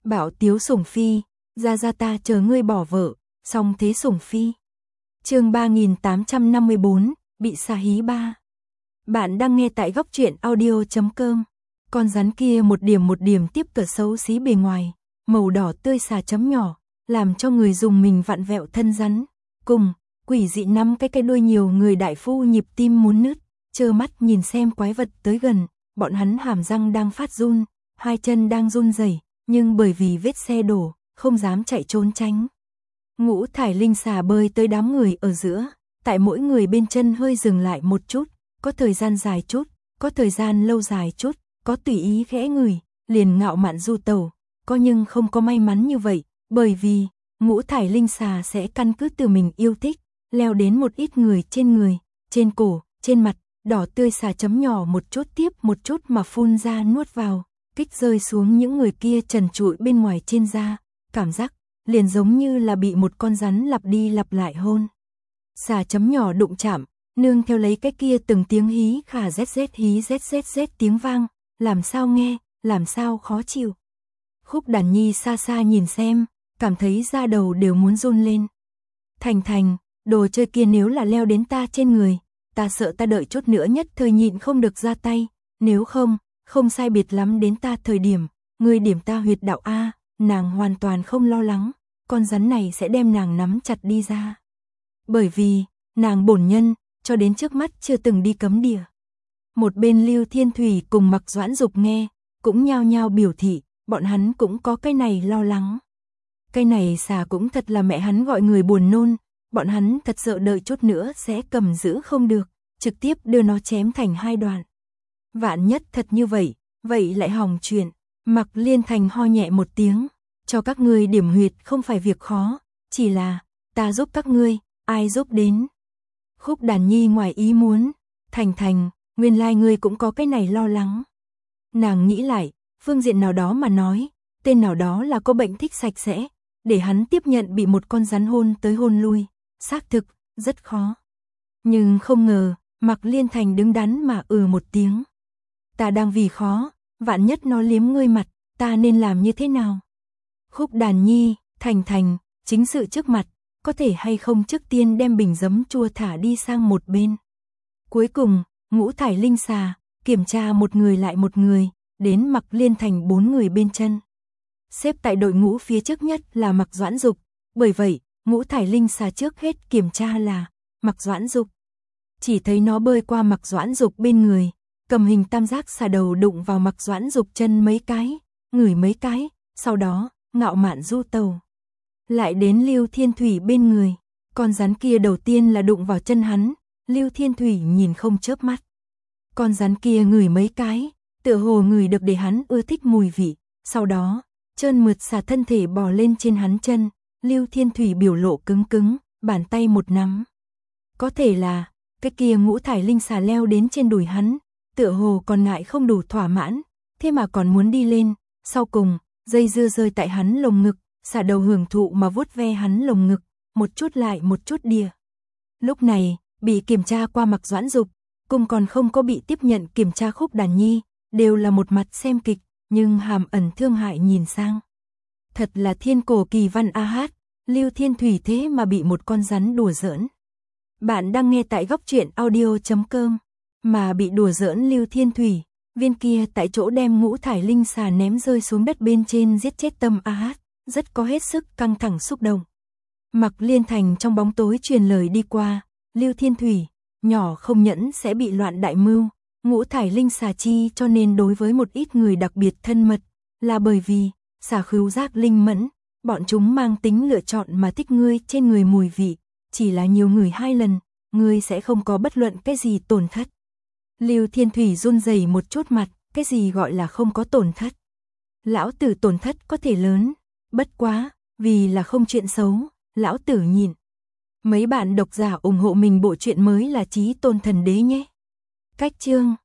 Bảo Tiếu sủng phi, ra ta chờ ngươi bỏ vợ, song thế sủng phi. Chương 3854, bị xà hí ba. Bạn đang nghe tại góc truyện audio.com. Con rắn kia một điểm tiếp cận xấu xí bề ngoài, màu đỏ tươi xà chấm nhỏ, làm cho người dùng mình vặn vẹo thân rắn. Cùng, quỷ dị năm cái đuôi nhiều người đại phu nhịp tim muốn nứt, trơ mắt nhìn xem quái vật tới gần, bọn hắn hàm răng đang phát run, hai chân đang run rẩy, nhưng bởi vì vết xe đổ, không dám chạy trốn tránh. Ngũ thải linh xà bơi tới đám người ở giữa, tại mỗi người bên chân hơi dừng lại một chút, có thời gian dài chút, có thời gian lâu dài chút, có tùy ý khẽ người, liền ngạo mạn du tẩu, có nhưng không có may mắn như vậy, bởi vì ngũ thải linh xà sẽ căn cứ từ mình yêu thích, leo đến một ít người, trên cổ, trên mặt, đỏ tươi xà chấm nhỏ một chút tiếp một chút mà phun ra nuốt vào, kích rơi xuống những người kia trần trụi bên ngoài trên da, cảm giác liền giống như là bị một con rắn lặp đi lặp lại hôn. Xà chấm nhỏ đụng chạm, nương theo lấy cái kia từng tiếng hí khà zz hí zz tiếng vang, làm sao nghe, làm sao khó chịu. Khúc Đàn Nhi xa xa nhìn xem, cảm thấy da đầu đều muốn run lên. Thành, đồ chơi kia nếu là leo đến ta trên người, ta sợ ta đợi chút nữa nhất thời nhịn không được ra tay, nếu không sai biệt lắm đến ta thời điểm, ngươi điểm ta huyệt đạo a, nàng hoàn toàn không lo lắng, con rắn này sẽ đem nàng nắm chặt đi ra. Bởi vì, nàng bổn nhân, cho đến trước mắt chưa từng đi cấm địa. Một bên Lưu Thiên Thủy cùng Mạc Doãn Dục nghe, cũng nhao nhao biểu thị, bọn hắn cũng có cái này lo lắng. Cái này xà cũng thật là mẹ hắn gọi người buồn nôn, bọn hắn thật sợ đợi chút nữa sẽ cầm giữ không được, trực tiếp đưa nó chém thành hai đoạn. Vạn nhất thật như vậy lại hỏng chuyện. Mạc Liên Thành ho nhẹ một tiếng, cho các ngươi điểm huyệt không phải việc khó, chỉ là ta giúp các ngươi, ai giúp đến. Khúc Đàn Nhi ngoài ý muốn, Thành, nguyên lai ngươi cũng có cái này lo lắng. Nàng nghĩ lại, phương diện nào đó mà nói, tên nào đó là có bệnh thích sạch sẽ, để hắn tiếp nhận bị một con rắn hôn tới hôn lui, xác thực, rất khó. Nhưng không ngờ, Mạc Liên Thành đứng đắn mà một tiếng. Ta đang vì khó, vạn nhất nó liếm ngươi mặt, ta nên làm như thế nào? Khúc Đàn Nhi, Thành, chính sự trước mặt, có thể hay không trước tiên đem bình giấm chua thả đi sang một bên. Cuối cùng, ngũ thải linh xà, kiểm tra một người lại một người, đến Mạc Liên Thành 4 người bên chân. Xếp tại đội ngũ phía trước nhất là Mạc Doãn Dục, bởi vậy, ngũ thải linh xà trước hết kiểm tra là Mạc Doãn Dục. Chỉ thấy nó bơi qua Mạc Doãn Dục bên người, cầm hình tam giác xà đầu đụng vào Mạc Doãn Dục chân mấy cái, ngửi mấy cái, sau đó, ngạo mạn du tàu. Lại đến Lưu Thiên Thủy bên người, con rắn kia đầu tiên là đụng vào chân hắn, Lưu Thiên Thủy nhìn không chớp mắt. Con rắn kia ngửi mấy cái, tựa hồ ngửi được để hắn ưa thích mùi vị, sau đó, trơn mượt xà thân thể bò lên trên hắn chân, Lưu Thiên Thủy biểu lộ cứng, bàn tay một nắm. Có thể là, cái kia ngũ thải linh xà leo đến trên đùi hắn, tựa hồ còn ngại không đủ thỏa mãn, thế mà còn muốn đi lên, sau cùng, dây dưa rơi tại hắn lồng ngực, xà đầu hưởng thụ mà vuốt ve hắn lồng ngực, một chút lại một chút đìa. Lúc này, bị kiểm tra qua Mạc Doãn Dục, cùng còn không có bị tiếp nhận kiểm tra Khúc Đàn Nhi, đều là một mặt xem kịch, nhưng hàm ẩn thương hại nhìn sang. Thật là thiên cổ kỳ văn a hát, Lưu Thiên Thủy thế mà bị một con rắn đùa giỡn. Bạn đang nghe tại góc truyện audio.com, mà bị đùa giỡn Lưu Thiên Thủy, viên kia tại chỗ đem ngũ thải linh xà ném rơi xuống đất bên trên giết chết tâm a hát, rất có hết sức căng thẳng xúc động. Mạc Liên Thành trong bóng tối truyền lời đi qua, Lưu Thiên Thủy, nhỏ không nhẫn sẽ bị loạn đại mưu, ngũ thải linh xà chi cho nên đối với một ít người đặc biệt thân mật, là bởi vì, xà khứu giác linh mẫn, bọn chúng mang tính lựa chọn mà thích ngươi trên người mùi vị, chỉ là nhiều người 2 lần, ngươi sẽ không có bất luận cái gì tổn thất. Lưu Thiên Thủy run rẩy một chút mặt, cái gì gọi là không có tổn thất? Lão tử tổn thất có thể lớn, bất quá, vì là không chuyện xấu, lão tử nhịn. Mấy bạn độc giả ủng hộ mình bộ truyện mới là Chí Tôn Thần Đế nhé. Cách chương